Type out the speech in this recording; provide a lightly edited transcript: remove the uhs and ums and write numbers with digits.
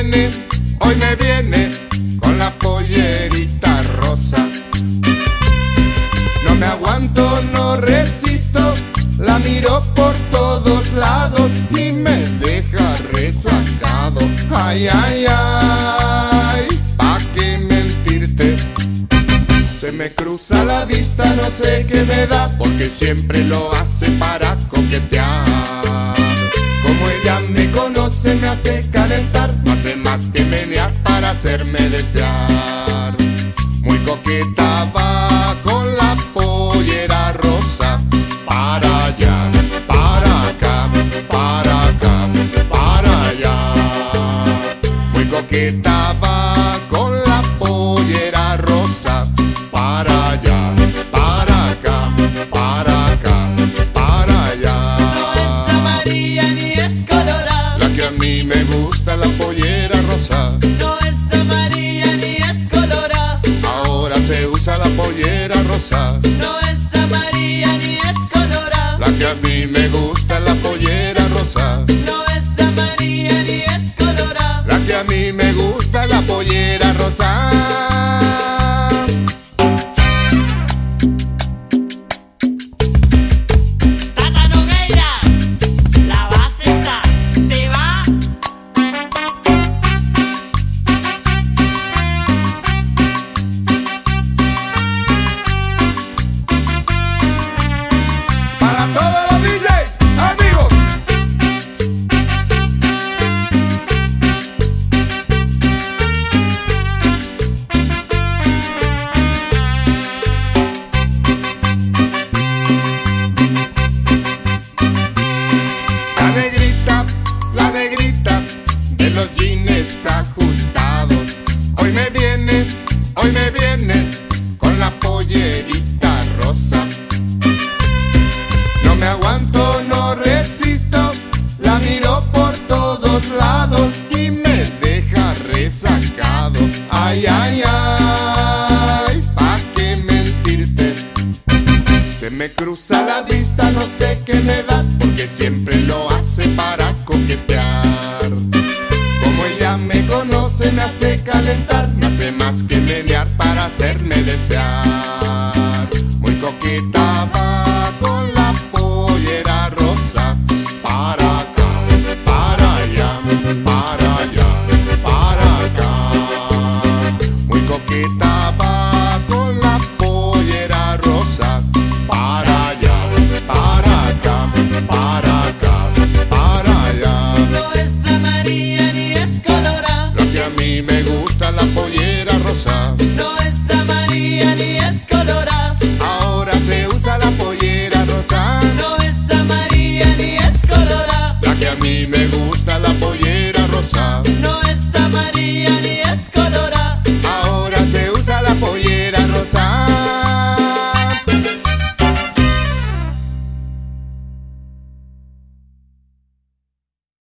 hoy me viene con la pollerita rosa. No me aguanto, no resisto, la miro por todos lados y me deja resacado. Ay, ay, ay, ¿pa' qué mentirte? Se me cruza la vista, no sé qué me da, porque siempre lo hace para coquetear. Como ella me conoce, me hace calentar, no hace más que menear para hacerme desear. Muy coqueta va con la pollera rosa, para allá, para acá, para acá, para allá. Muy coqueta va con la pollera rosa, para allá, para acá, para acá, para allá. No es amarilla ni es colorada, La que a mí me gusta, la pollera rosa. no es amarilla ni es colorada, Ahora se usa la pollera rosa. no es amarilla ni es colorada, La que a mí me gusta, la pollera rosa. no es amarilla ni es colorada. La que a mí me gusta, la pollera rosa. Tata Nogueira, la base está, te va. Para todos los DJs, amigos. La negrita de los jeans ajustados. Hoy me viene con la pollerita rosa. No me aguanto, no resisto, la miro por todos lados y me deja resacado. Ay, ay, ay, ¿pa' qué mentirte? Se me cruza la vista, no sé qué me da, porque siempre lo hace para coquetear. Como ella me conoce, me hace calentar, no hace más que menear para hacerme desear. Muy coqueta